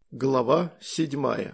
Глава 7.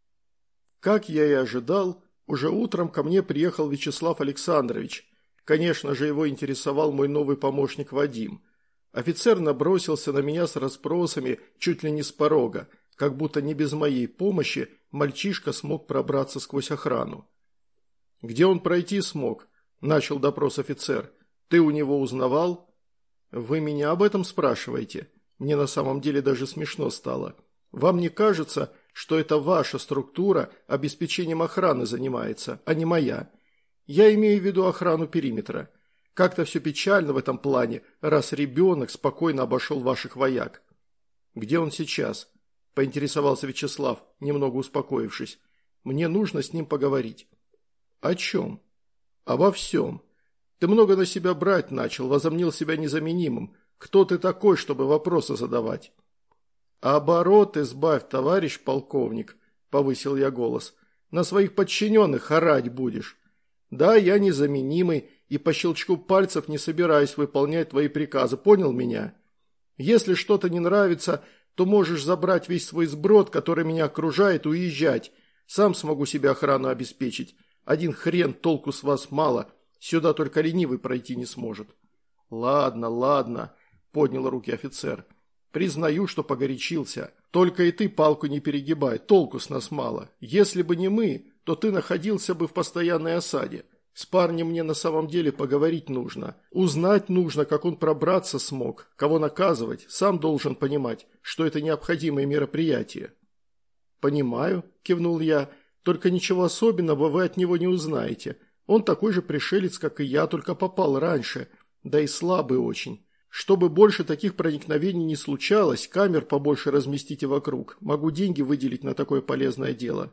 Как я и ожидал, уже утром ко мне приехал Вячеслав Александрович. Конечно же, его интересовал мой новый помощник Вадим. Офицер набросился на меня с расспросами чуть ли не с порога, как будто не без моей помощи мальчишка смог пробраться сквозь охрану. «Где он пройти смог?» – начал допрос офицер. «Ты у него узнавал?» «Вы меня об этом спрашиваете?» Мне на самом деле даже смешно стало. «Вам не кажется, что это ваша структура обеспечением охраны занимается, а не моя? Я имею в виду охрану периметра. Как-то все печально в этом плане, раз ребенок спокойно обошел ваших вояк». «Где он сейчас?» – поинтересовался Вячеслав, немного успокоившись. «Мне нужно с ним поговорить». «О чем?» «Обо всем. Ты много на себя брать начал, возомнил себя незаменимым. Кто ты такой, чтобы вопросы задавать?» «Оборот избавь, товарищ полковник», – повысил я голос. «На своих подчиненных орать будешь. Да, я незаменимый и по щелчку пальцев не собираюсь выполнять твои приказы, понял меня? Если что-то не нравится, то можешь забрать весь свой сброд, который меня окружает, и уезжать. Сам смогу себе охрану обеспечить. Один хрен, толку с вас мало, сюда только ленивый пройти не сможет». «Ладно, ладно», – поднял руки офицер. «Признаю, что погорячился. Только и ты палку не перегибай, толку с нас мало. Если бы не мы, то ты находился бы в постоянной осаде. С парнем мне на самом деле поговорить нужно. Узнать нужно, как он пробраться смог, кого наказывать. Сам должен понимать, что это необходимое мероприятие». «Понимаю», – кивнул я, – «только ничего особенного вы от него не узнаете. Он такой же пришелец, как и я, только попал раньше, да и слабый очень. Чтобы больше таких проникновений не случалось, камер побольше разместите вокруг. Могу деньги выделить на такое полезное дело».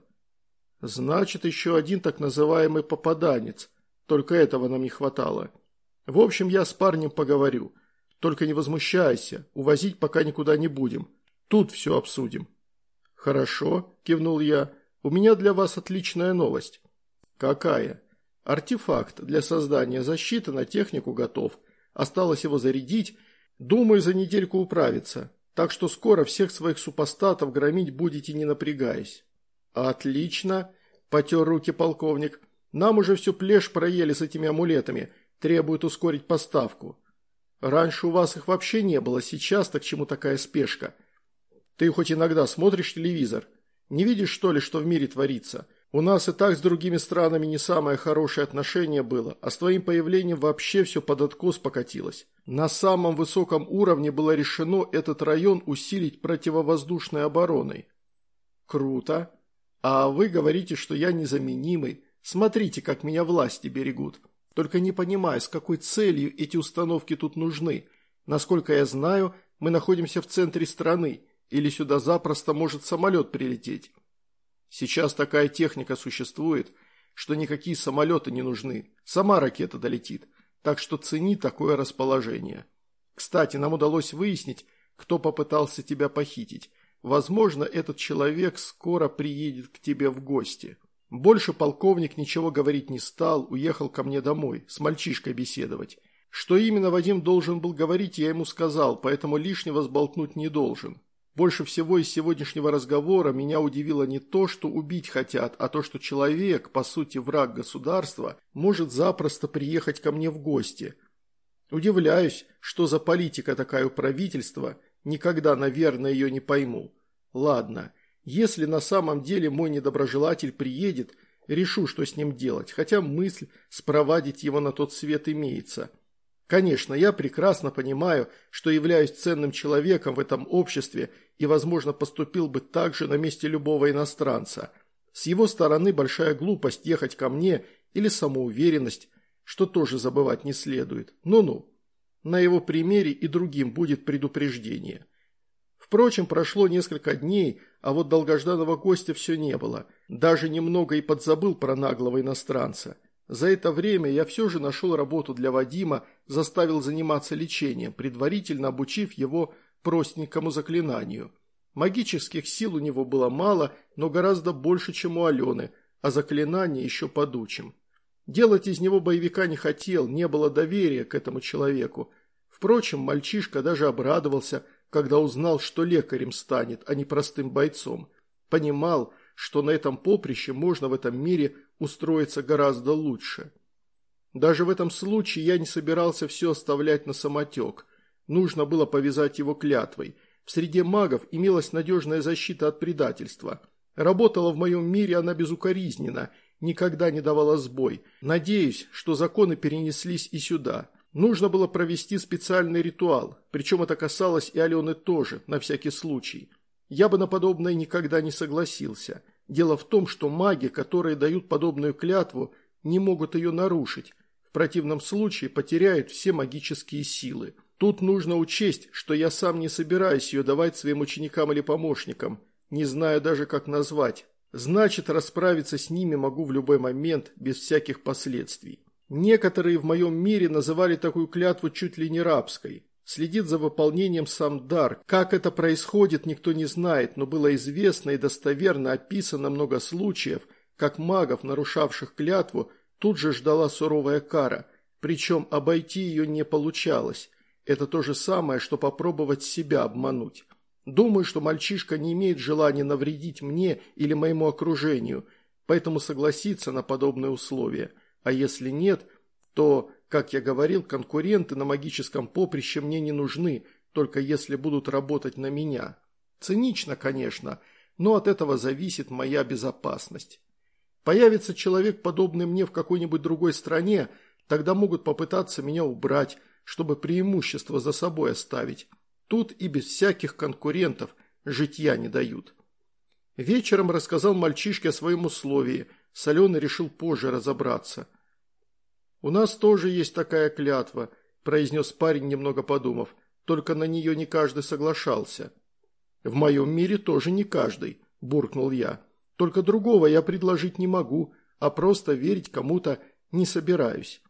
«Значит, еще один так называемый попаданец. Только этого нам не хватало. В общем, я с парнем поговорю. Только не возмущайся, увозить пока никуда не будем. Тут все обсудим». «Хорошо», – кивнул я, – «у меня для вас отличная новость». «Какая?» «Артефакт для создания защиты на технику готов. Осталось его зарядить. Думаю, за недельку управиться. Так что скоро всех своих супостатов громить будете, не напрягаясь». «Отлично», – потер руки полковник. «Нам уже всю плешь проели с этими амулетами. Требуют ускорить поставку. Раньше у вас их вообще не было, сейчас-то к чему такая спешка? Ты хоть иногда смотришь телевизор? Не видишь, что ли, что в мире творится? У нас и так с другими странами не самое хорошее отношение было, а с твоим появлением вообще все под откос покатилось. На самом высоком уровне было решено этот район усилить противовоздушной обороной». «Круто. А вы говорите, что я незаменимый. Смотрите, как меня власти берегут. Только не понимаю, с какой целью эти установки тут нужны. Насколько я знаю, мы находимся в центре страны, или сюда запросто может самолет прилететь. Сейчас такая техника существует, что никакие самолеты не нужны. Сама ракета долетит. Так что цени такое расположение. Кстати, нам удалось выяснить, кто попытался тебя похитить. Возможно, этот человек скоро приедет к тебе в гости». Больше полковник ничего говорить не стал, уехал ко мне домой, с мальчишкой беседовать. Что именно Вадим должен был говорить, я ему сказал, поэтому лишнего сболтнуть не должен. Больше всего из сегодняшнего разговора меня удивило не то, что убить хотят, а то, что человек, по сути враг государства, может запросто приехать ко мне в гости. Удивляюсь, что за политика такая у правительства, никогда, наверное, ее не пойму. Ладно, если на самом деле мой недоброжелатель приедет, решу, что с ним делать, хотя мысль спровадить его на тот свет имеется. Конечно, я прекрасно понимаю, что являюсь ценным человеком в этом обществе и, возможно, поступил бы так же на месте любого иностранца. С его стороны большая глупость ехать ко мне или самоуверенность, что тоже забывать не следует. Ну-ну, на его примере и другим будет предупреждение. Впрочем, прошло несколько дней, а вот долгожданного гостя все не было. Даже немного и подзабыл про наглого иностранца. За это время я все же нашел работу для Вадима, заставил заниматься лечением, предварительно обучив его простенькому заклинанию. Магических сил у него было мало, но гораздо больше, чем у Алены, а заклинание еще подучим. Делать из него боевика не хотел, не было доверия к этому человеку. Впрочем, мальчишка даже обрадовался, когда узнал, что лекарем станет, а не простым бойцом. Понимал, что на этом поприще можно в этом мире устроиться гораздо лучше. Даже в этом случае я не собирался все оставлять на самотек. Нужно было повязать его клятвой. В среде магов имелась надежная защита от предательства. Работала в моем мире она безукоризненно, никогда не давала сбой. Надеюсь, что законы перенеслись и сюда. Нужно было провести специальный ритуал, причем это касалось и Алены тоже, на всякий случай. Я бы на подобное никогда не согласился. Дело в том, что маги, которые дают подобную клятву, не могут ее нарушить. В противном случае потеряют все магические силы. Тут нужно учесть, что я сам не собираюсь ее давать своим ученикам или помощникам. Не знаю даже, как назвать. Значит, расправиться с ними могу в любой момент, без всяких последствий. Некоторые в моем мире называли такую клятву чуть ли не рабской. Следит за выполнением сам дар. Как это происходит, никто не знает, но было известно и достоверно описано много случаев, как магов, нарушавших клятву, тут же ждала суровая кара. Причем обойти ее не получалось. Это то же самое, что попробовать себя обмануть. Думаю, что мальчишка не имеет желания навредить мне или моему окружению, поэтому согласится на подобные условия. А если нет, то, как я говорил, конкуренты на магическом поприще мне не нужны, только если будут работать на меня. Цинично, конечно, но от этого зависит моя безопасность. Появится человек, подобный мне в какой-нибудь другой стране, тогда могут попытаться меня убрать, чтобы преимущество за собой оставить. Тут и без всяких конкурентов житья не дают. Вечером рассказал мальчишке о своем условии. С Аленой решил позже разобраться. «У нас тоже есть такая клятва», – произнес парень, немного подумав. «Только на нее не каждый соглашался». «В моем мире тоже не каждый», – буркнул я. «Только другого я предложить не могу, а просто верить кому-то не собираюсь».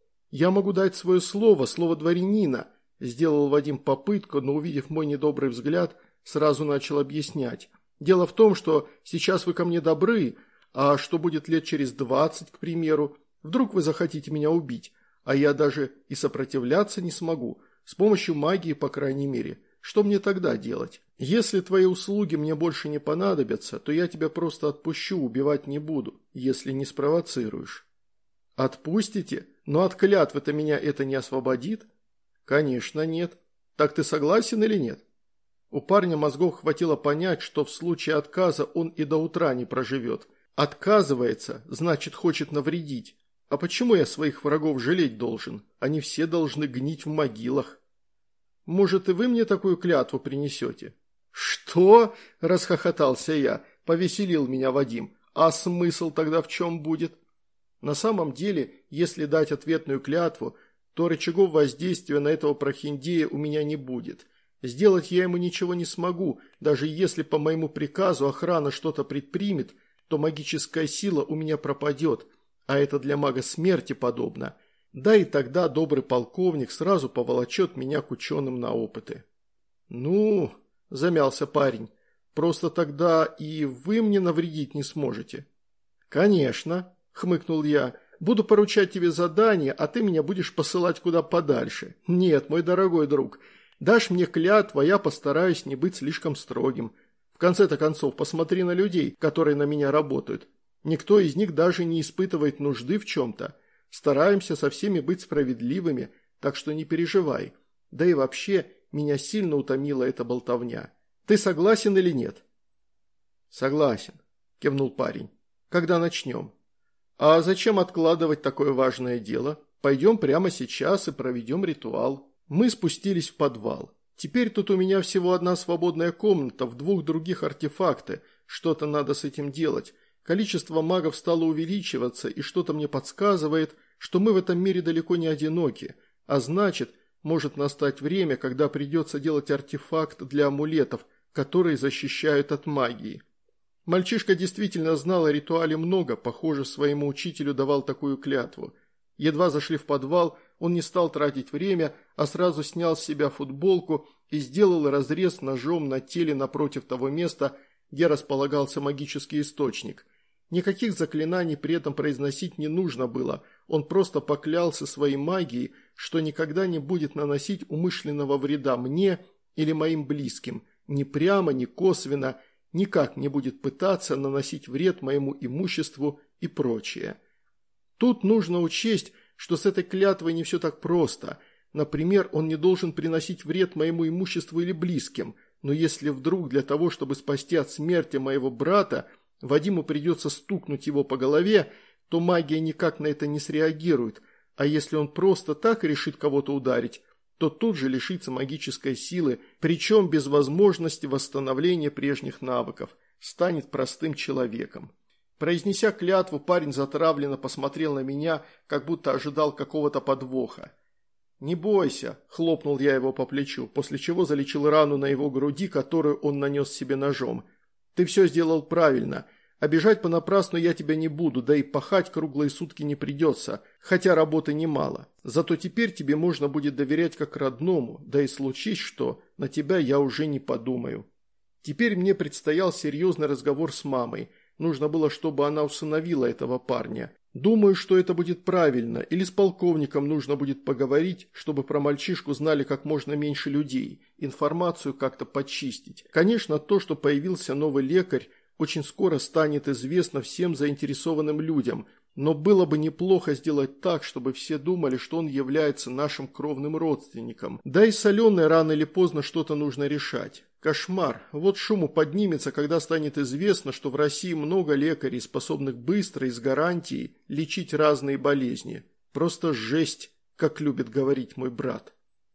«Я могу дать свое слово, слово дворянина», – сделал Вадим попытку, но, увидев мой недобрый взгляд, сразу начал объяснять. «Дело в том, что сейчас вы ко мне добры, а что будет лет через 20, к примеру? Вдруг вы захотите меня убить, а я даже и сопротивляться не смогу, с помощью магии, по крайней мере. Что мне тогда делать? Если твои услуги мне больше не понадобятся, то я тебя просто отпущу, убивать не буду, если не спровоцируешь». «Отпустите? Но от клятвы-то меня это не освободит?» «Конечно нет. Так ты согласен или нет?» У парня мозгов хватило понять, что в случае отказа он и до утра не проживет. Отказывается, значит, хочет навредить. А почему я своих врагов жалеть должен? Они все должны гнить в могилах. Может, и вы мне такую клятву принесете?» «Что?» – расхохотался я. Повеселил меня Вадим. «А смысл тогда в чем будет?» На самом деле, если дать ответную клятву, то рычагов воздействия на этого прохиндея у меня не будет. Сделать я ему ничего не смогу, даже если по моему приказу охрана что-то предпримет, то магическая сила у меня пропадет, а это для мага смерти подобно. Да и тогда добрый полковник сразу поволочет меня к ученым на опыты. «Ну, – замялся парень, – просто тогда и вы мне навредить не сможете». «Конечно», – хмыкнул я, – «буду поручать тебе задания, а ты меня будешь посылать куда подальше. Нет, мой дорогой друг, дашь мне клятву, а я постараюсь не быть слишком строгим. В конце-то концов, посмотри на людей, которые на меня работают. Никто из них даже не испытывает нужды в чем-то. Стараемся со всеми быть справедливыми, так что не переживай. Да и вообще, меня сильно утомила эта болтовня. Ты согласен или нет?» «Согласен», – кивнул парень. «Когда начнем?» «А зачем откладывать такое важное дело? Пойдем прямо сейчас и проведем ритуал». Мы спустились в подвал. Теперь тут у меня всего одна свободная комната, в 2 других артефакты. Что-то надо с этим делать. Количество магов стало увеличиваться, и что-то мне подсказывает, что мы в этом мире далеко не одиноки. А значит, может настать время, когда придется делать артефакт для амулетов, которые защищают от магии. Мальчишка действительно знал о ритуале много, похоже, своему учителю давал такую клятву. Едва зашли в подвал, он не стал тратить время, а сразу снял с себя футболку и сделал разрез ножом на теле напротив того места, где располагался магический источник. Никаких заклинаний при этом произносить не нужно было, он просто поклялся своей магией, что никогда не будет наносить умышленного вреда мне или моим близким, ни прямо, ни косвенно, никак не будет пытаться наносить вред моему имуществу и прочее. Тут нужно учесть, что с этой клятвой не все так просто. Например, он не должен приносить вред моему имуществу или близким, но если вдруг для того, чтобы спасти от смерти моего брата, Вадиму придется стукнуть его по голове, то магия никак на это не среагирует, а если он просто так решит кого-то ударить, то тут же лишится магической силы, причем без возможности восстановления прежних навыков, станет простым человеком. Произнеся клятву, парень затравленно посмотрел на меня, как будто ожидал какого-то подвоха. «Не бойся», – хлопнул я его по плечу, после чего залечил рану на его груди, которую он нанес себе ножом. «Ты все сделал правильно. Обижать понапрасну я тебя не буду, да и пахать круглые сутки не придется, хотя работы немало. Зато теперь тебе можно будет доверять как родному, да и случись что, на тебя я уже не подумаю». Теперь мне предстоял серьезный разговор с мамой. Нужно было, чтобы она усыновила этого парня. Думаю, что это будет правильно, или с полковником нужно будет поговорить, чтобы про мальчишку знали как можно меньше людей, информацию как-то почистить. Конечно, то, что появился новый лекарь, очень скоро станет известно всем заинтересованным людям, но было бы неплохо сделать так, чтобы все думали, что он является нашим кровным родственником. Да и с Аленой рано или поздно что-то нужно решать. Кошмар. Вот шуму поднимется, когда станет известно, что в России много лекарей, способных быстро и с гарантией лечить разные болезни. Просто жесть, как любит говорить мой брат.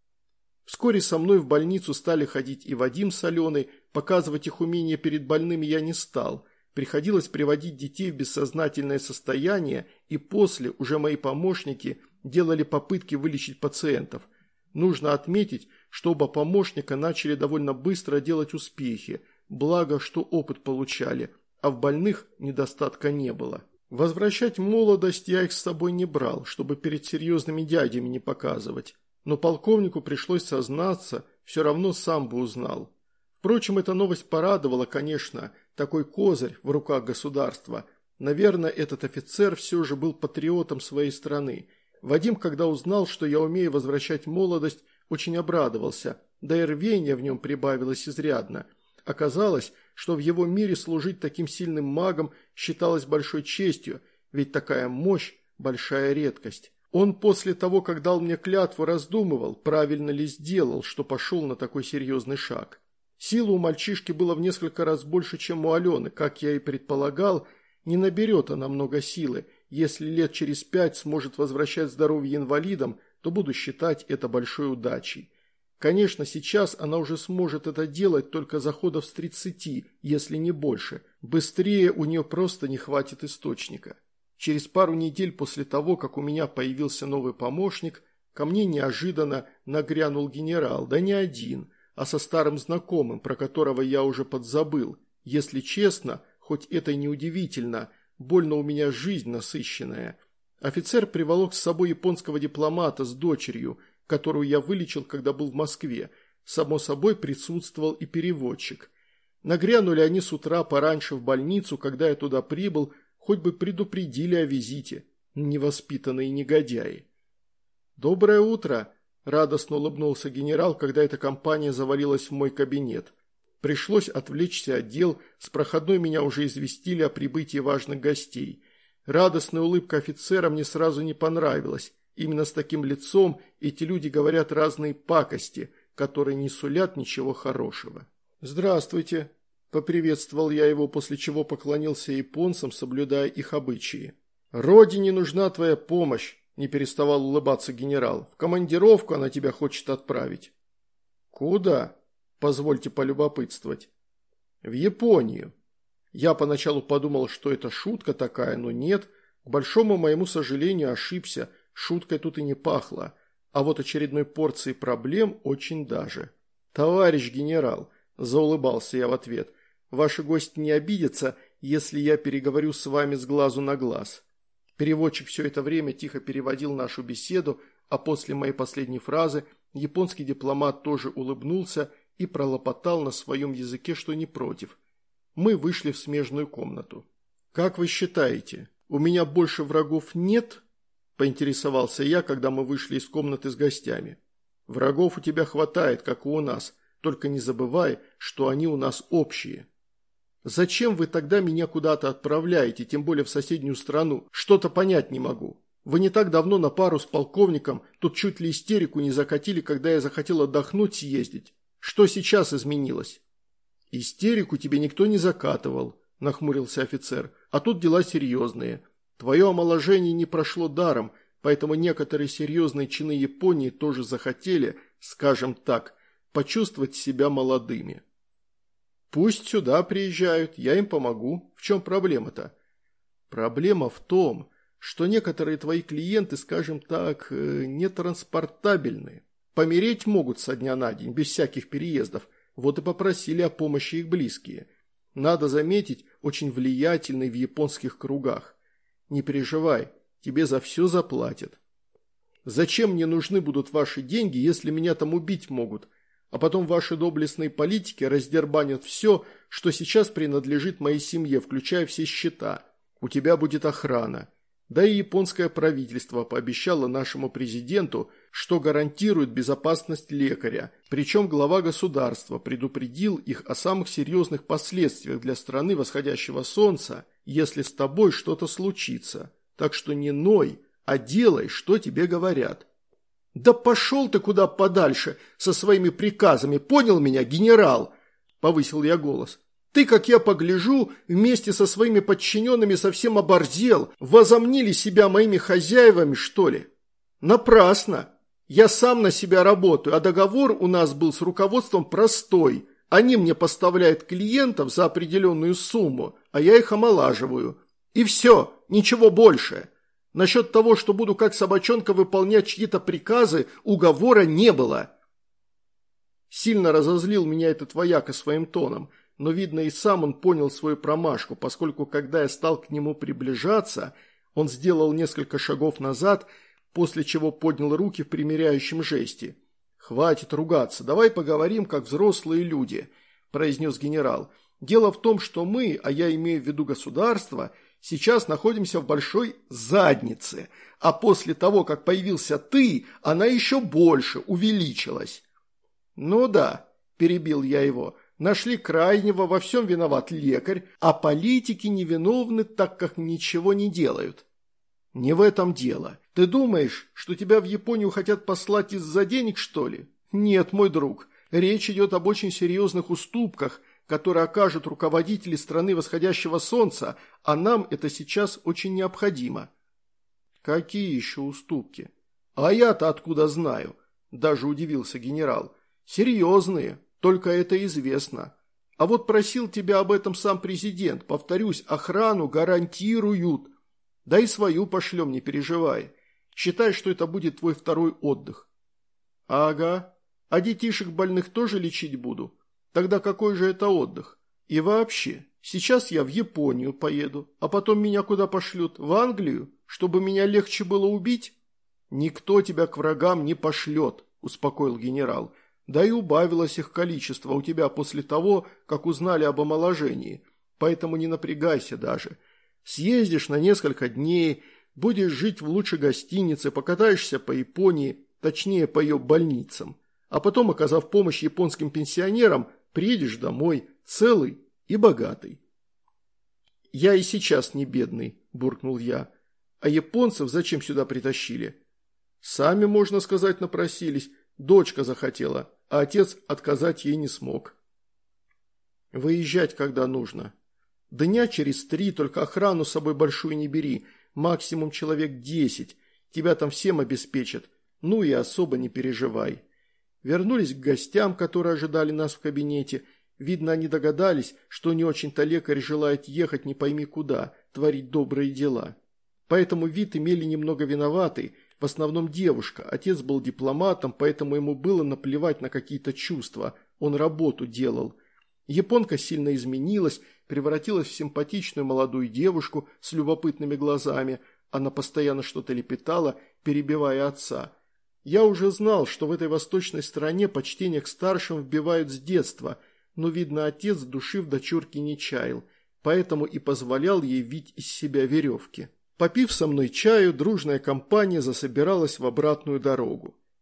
Вскоре со мной в больницу стали ходить и Вадим с Аленой, показывать их умения перед больными я не стал. Приходилось приводить детей в бессознательное состояние, и после уже мои помощники делали попытки вылечить пациентов. Нужно отметить, что оба помощника начали довольно быстро делать успехи, благо, что опыт получали, а в больных недостатка не было. Возвращать молодость я их с собой не брал, чтобы перед серьезными дядями не показывать. Но полковнику пришлось сознаться, все равно сам бы узнал. Впрочем, эта новость порадовала, конечно, такой козырь в руках государства. Наверное, этот офицер все же был патриотом своей страны. Вадим, когда узнал, что я умею возвращать молодость, очень обрадовался, да и рвение в нем прибавилось изрядно. Оказалось, что в его мире служить таким сильным магом считалось большой честью, ведь такая мощь – большая редкость. Он после того, как дал мне клятву, раздумывал, правильно ли сделал, что пошел на такой серьезный шаг. Силы у мальчишки было в несколько раз больше, чем у Алены, как я и предполагал, не наберет она много силы. Если лет через 5 сможет возвращать здоровье инвалидам, то буду считать это большой удачей. Конечно, сейчас она уже сможет это делать только за ходов с 30, если не больше. Быстрее у нее просто не хватит источника. Через пару недель после того, как у меня появился новый помощник, ко мне неожиданно нагрянул генерал, да не один, а со старым знакомым, про которого я уже подзабыл. Если честно, хоть это и неудивительно, больно у меня жизнь насыщенная. Офицер приволок с собой японского дипломата с дочерью, которую я вылечил, когда был в Москве. Само собой присутствовал и переводчик. Нагрянули они с утра пораньше в больницу, когда я туда прибыл, хоть бы предупредили о визите, невоспитанные негодяи. «Доброе утро!» – радостно улыбнулся генерал, когда эта компания завалилась в мой кабинет. Пришлось отвлечься от дел, с проходной меня уже известили о прибытии важных гостей. Радостная улыбка офицера мне сразу не понравилась. Именно с таким лицом эти люди говорят разные пакости, которые не сулят ничего хорошего. «Здравствуйте!» – поприветствовал я его, после чего поклонился японцам, соблюдая их обычаи. «Родине нужна твоя помощь!» – не переставал улыбаться генерал. «В командировку она тебя хочет отправить». «Куда?» – позвольте полюбопытствовать. «В Японию». Я поначалу подумал, что это шутка такая, но нет. К большому моему сожалению ошибся, шуткой тут и не пахло. А вот очередной порцией проблем очень даже. «Товарищ генерал», – заулыбался я в ответ, – «ваши гости не обидятся, если я переговорю с вами с глазу на глаз». Переводчик все это время тихо переводил нашу беседу, а после моей последней фразы японский дипломат тоже улыбнулся и пролопотал на своем языке, что не против. Мы вышли в смежную комнату. «Как вы считаете, у меня больше врагов нет?» – поинтересовался я, когда мы вышли из комнаты с гостями. «Врагов у тебя хватает, как и у нас», – только не забывай, что они у нас общие. Зачем вы тогда меня куда-то отправляете, тем более в соседнюю страну? Что-то понять не могу. Вы не так давно на пару с полковником тут чуть ли истерику не закатили, когда я захотел отдохнуть съездить. Что сейчас изменилось? Истерику тебе никто не закатывал, нахмурился офицер, а тут дела серьезные. Твое омоложение не прошло даром, поэтому некоторые серьезные чины Японии тоже захотели, скажем так, почувствовать себя молодыми. Пусть сюда приезжают, я им помогу. В чем проблема-то? Проблема в том, что некоторые твои клиенты, скажем так, нетранспортабельны. Помереть могут со дня на день, без всяких переездов. Вот и попросили о помощи их близкие. Надо заметить, очень влиятельный в японских кругах. Не переживай, тебе за все заплатят. Зачем мне нужны будут ваши деньги, если меня там убить могут? А потом ваши доблестные политики раздербанят все, что сейчас принадлежит моей семье, включая все счета. У тебя будет охрана. Да и японское правительство пообещало нашему президенту, что гарантирует безопасность лекаря. Причем глава государства предупредил их о самых серьезных последствиях для страны восходящего солнца, если с тобой что-то случится. Так что не ной, а делай, что тебе говорят. «Да пошел ты куда подальше со своими приказами, понял меня, генерал?» – повысил я голос. «Ты, как я погляжу, вместе со своими подчиненными совсем оборзел, возомнили себя моими хозяевами, что ли? Напрасно. Я сам на себя работаю, а договор у нас был с руководством простой. Они мне поставляют клиентов за определенную сумму, а я их омолаживаю. И все, ничего больше. Насчет того, что буду как собачонка выполнять чьи-то приказы, уговора не было». Сильно разозлил меня этот вояка своим тоном, но, видно, и сам он понял свою промашку, поскольку, когда я стал к нему приближаться, он сделал несколько шагов назад, после чего поднял руки в примиряющем жесте. «Хватит ругаться, давай поговорим, как взрослые люди», – произнес генерал. «Дело в том, что мы, а я имею в виду государство, сейчас находимся в большой заднице, а после того, как появился ты, она еще больше увеличилась». «Ну да», – перебил я его, – «нашли крайнего, во всем виноват лекарь, а политики невиновны, так как ничего не делают». «Не в этом дело. Ты думаешь, что тебя в Японию хотят послать из-за денег, что ли? Нет, мой друг, речь идет об очень серьезных уступках, которые окажут руководители страны восходящего солнца, а нам это сейчас очень необходимо». «Какие еще уступки?» «А я-то откуда знаю?» – даже удивился генерал. «Серьезные, только это известно. А вот просил тебя об этом сам президент. Повторюсь, охрану гарантируют. Да и свою пошлем, не переживай. Считай, что это будет твой второй отдых». «Ага. А детишек больных тоже лечить буду? Тогда какой же это отдых? И вообще, сейчас я в Японию поеду, а потом меня куда пошлют? В Англию? Чтобы меня легче было убить?» «Никто тебя к врагам не пошлет», – успокоил генерал. «Да и убавилось их количество у тебя после того, как узнали об омоложении. Поэтому не напрягайся даже. Съездишь на несколько дней, будешь жить в лучшей гостинице, покатаешься по Японии, точнее по ее больницам. А потом, оказав помощь японским пенсионерам, приедешь домой целый и богатый». «Я и сейчас не бедный», – буркнул я. «А японцев зачем сюда притащили?» «Сами, можно сказать, напросились. Дочка захотела, а отец отказать ей не смог». «Выезжать когда нужно?» «Дня через 3, только охрану с собой большую не бери, максимум человек 10, тебя там всем обеспечат, ну и особо не переживай». Вернулись к гостям, которые ожидали нас в кабинете. Видно, они догадались, что не очень-то лекарь желает ехать не пойми куда, творить добрые дела. Поэтому вид имели немного виноватый, в основном девушка. Отец был дипломатом, поэтому ему было наплевать на какие-то чувства, он работу делал. Японка сильно изменилась, превратилась в симпатичную молодую девушку с любопытными глазами. Она постоянно что-то лепетала, перебивая отца. Я уже знал, что в этой восточной стране почтение к старшим вбивают с детства, но, видно, отец души в дочурке не чаял, поэтому и позволял ей вить из себя веревки. Попив со мной чаю, дружная компания засобиралась в обратную дорогу.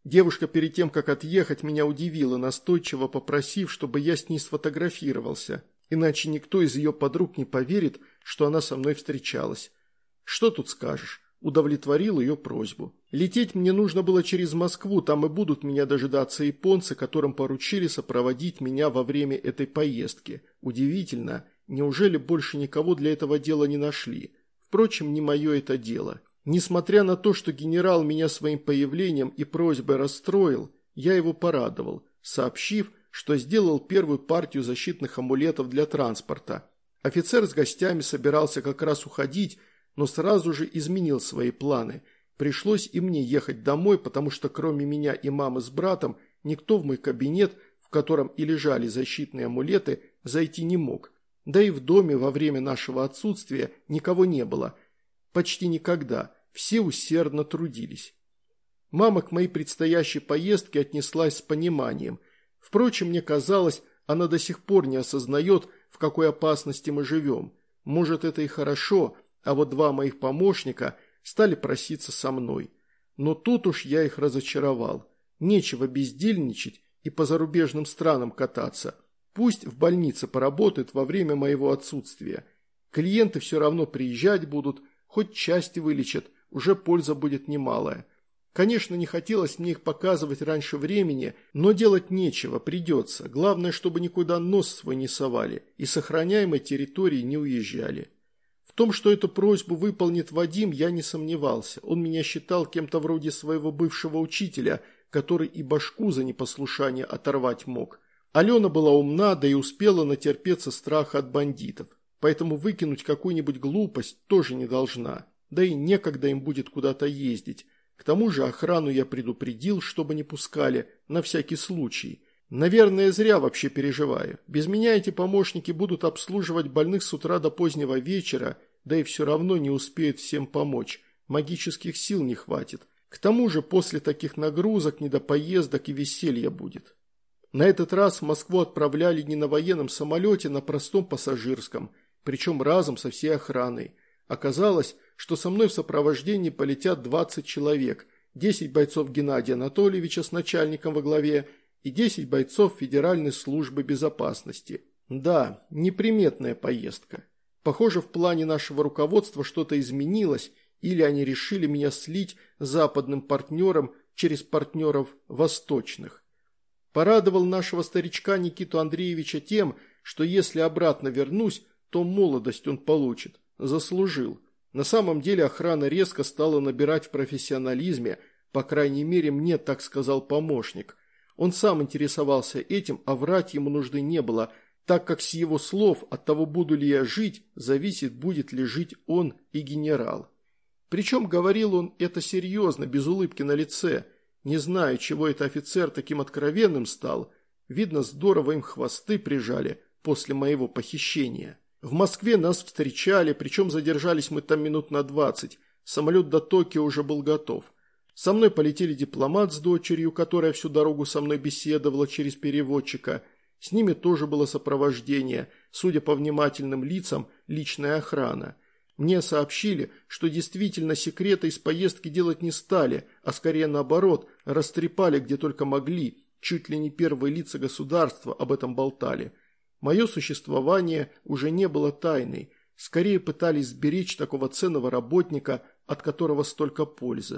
Девушка перед тем, как отъехать, меня удивила, настойчиво попросив, чтобы я с ней сфотографировался, иначе никто из ее подруг не поверит, что она со мной встречалась. Что тут скажешь? Удовлетворил ее просьбу. Лететь мне нужно было через Москву, там и будут меня дожидаться японцы, которым поручили сопроводить меня во время этой поездки. Удивительно, неужели больше никого для этого дела не нашли? Впрочем, не мое это дело. Несмотря на то, что генерал меня своим появлением и просьбой расстроил, я его порадовал, сообщив, что сделал первую партию защитных амулетов для транспорта. Офицер с гостями собирался как раз уходить, но сразу же изменил свои планы. Пришлось и мне ехать домой, потому что кроме меня и мамы с братом никто в мой кабинет, в котором и лежали защитные амулеты, зайти не мог. Да и в доме во время нашего отсутствия никого не было. Почти никогда. Все усердно трудились. Мама к моей предстоящей поездке отнеслась с пониманием. Впрочем, мне казалось, она до сих пор не осознает, в какой опасности мы живем. Может, это и хорошо, а вот два моих помощника стали проситься со мной. Но тут уж я их разочаровал. Нечего бездельничать и по зарубежным странам кататься. Пусть в больнице поработают во время моего отсутствия. Клиенты все равно приезжать будут, хоть части вылечат, уже польза будет немалая. Конечно, не хотелось мне их показывать раньше времени, но делать нечего, придется. Главное, чтобы никуда нос свой не совали и с охраняемой территории не уезжали. В том, что эту просьбу выполнит Вадим, я не сомневался. Он меня считал кем-то вроде своего бывшего учителя, который и башку за непослушание оторвать мог. Алена была умна, да и успела натерпеться страха от бандитов. Поэтому выкинуть какую-нибудь глупость тоже не должна. Да и некогда им будет куда-то ездить. К тому же охрану я предупредил, чтобы не пускали, на всякий случай. Наверное, зря вообще переживаю. Без меня эти помощники будут обслуживать больных с утра до позднего вечера, да и все равно не успеют всем помочь. Магических сил не хватит. К тому же после таких нагрузок не до поездок и веселья будет. На этот раз в Москву отправляли не на военном самолете, на простом пассажирском, причем разом со всей охраной. Оказалось, что со мной в сопровождении полетят 20 человек, 10 бойцов Геннадия Анатольевича с начальником во главе и 10 бойцов Федеральной службы безопасности. Да, неприметная поездка. Похоже, в плане нашего руководства что-то изменилось, или они решили меня слить западным партнерам через партнеров восточных. Порадовал нашего старичка Никиту Андреевича тем, что если обратно вернусь, то молодость он получит. Заслужил. На самом деле охрана резко стала набирать в профессионализме, по крайней мере мне так сказал помощник. Он сам интересовался этим, а врать ему нужды не было, так как с его слов от того, буду ли я жить, зависит, будет ли жить он и генерал. Причем говорил он это серьезно, без улыбки на лице. Не знаю, чего это офицер таким откровенным стал. Видно, здорово им хвосты прижали после моего похищения. В Москве нас встречали, причем задержались мы там минут на 20. Самолет до Токио уже был готов. Со мной полетели дипломат с дочерью, которая всю дорогу со мной беседовала через переводчика. С ними тоже было сопровождение, судя по внимательным лицам, личная охрана. Мне сообщили, что действительно секреты из поездки делать не стали, а скорее наоборот, растрепали где только могли, чуть ли не первые лица государства об этом болтали. Мое существование уже не было тайной, скорее пытались сберечь такого ценного работника, от которого столько пользы.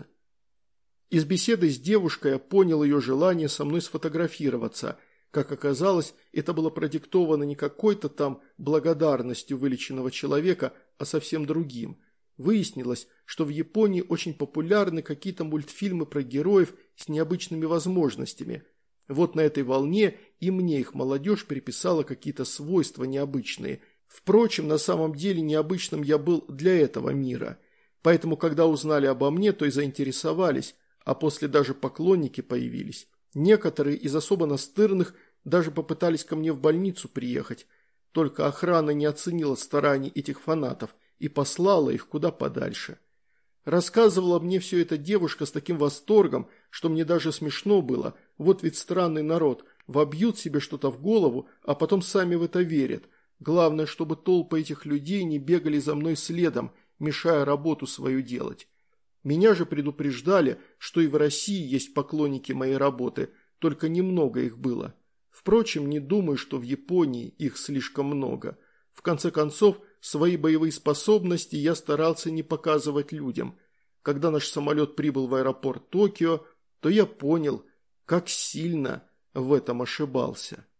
Из беседы с девушкой я понял ее желание со мной сфотографироваться. Как оказалось, это было продиктовано не какой-то там благодарностью вылеченного человека, а совсем другим. Выяснилось, что в Японии очень популярны какие-то мультфильмы про героев с необычными возможностями. Вот на этой волне и мне их молодежь приписала какие-то свойства необычные. Впрочем, на самом деле необычным я был для этого мира. Поэтому, когда узнали обо мне, то и заинтересовались, а после даже поклонники появились. Некоторые из особо настырных даже попытались ко мне в больницу приехать. Только охрана не оценила стараний этих фанатов и послала их куда подальше. Рассказывала мне все это девушка с таким восторгом, что мне даже смешно было. Вот ведь странный народ, вобьют себе что-то в голову, а потом сами в это верят. Главное, чтобы толпы этих людей не бегали за мной следом, мешая работу свою делать. Меня же предупреждали, что и в России есть поклонники моей работы, только немного их было. Впрочем, не думаю, что в Японии их слишком много. В конце концов, свои боевые способности я старался не показывать людям. Когда наш самолет прибыл в аэропорт Токио, то я понял, как сильно в этом ошибался.